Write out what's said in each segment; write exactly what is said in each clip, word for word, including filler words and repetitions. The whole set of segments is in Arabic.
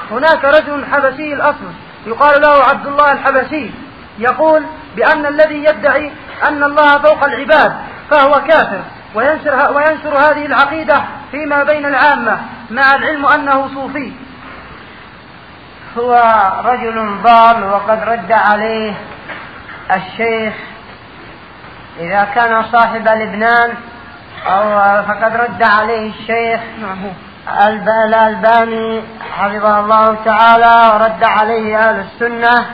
هناك رجل حبشي الأصل يقال له عبد الله الحبشي، يقول بأن الذي يدعي أن الله فوق العباد فهو كافر، وينشر, وينشر هذه العقيدة فيما بين العامة، مع العلم أنه صوفي. هو رجل ضال، وقد رد عليه الشيخ إذا كان صاحب لبنان أو فقد رد عليه الشيخ الألباني حفظه الله تعالى، ورد عليه أهل السنة.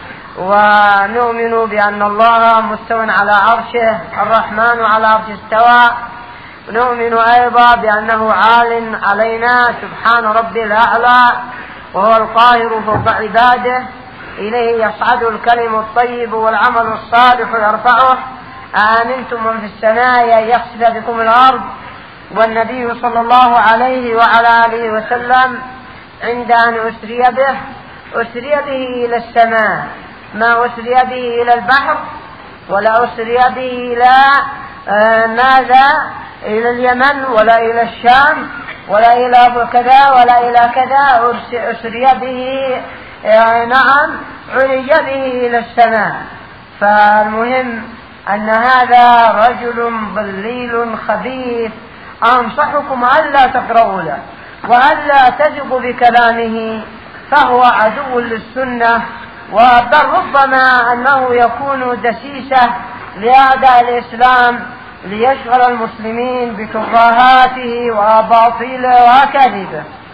ونؤمن بأن الله مستو على عرشه، الرحمن على عرشه استوى. ونؤمن أيضا بأنه عال علينا سبحان ربي الأعلى، وهو القاهر فوق عباده، إليه يصعد الكلم الطيب والعمل الصالح يرفعه. آمنتم من في السماء أن يخسف بكم الأرض. والنبي صلى الله عليه وعلى آله وسلم عند أن أسري به أسري به إلى السماء، ما أسري به إلى البحر، ولا أسري به إلى آه ماذا إلى اليمن، ولا إلى الشام، ولا إلى كذا ولا إلى كذا، أسري به آه نعم علي به إلى السماء. فالمهم أن هذا رجل ضليل خبيث، أنصحكم ألا تقرؤوا له وألا تثقوا بكلامه، فهو عدو للسنة، وبل ربما أنه يكون دسيسة لأعداء الإسلام ليشغل المسلمين بترهاته وأباطيله وكذبه.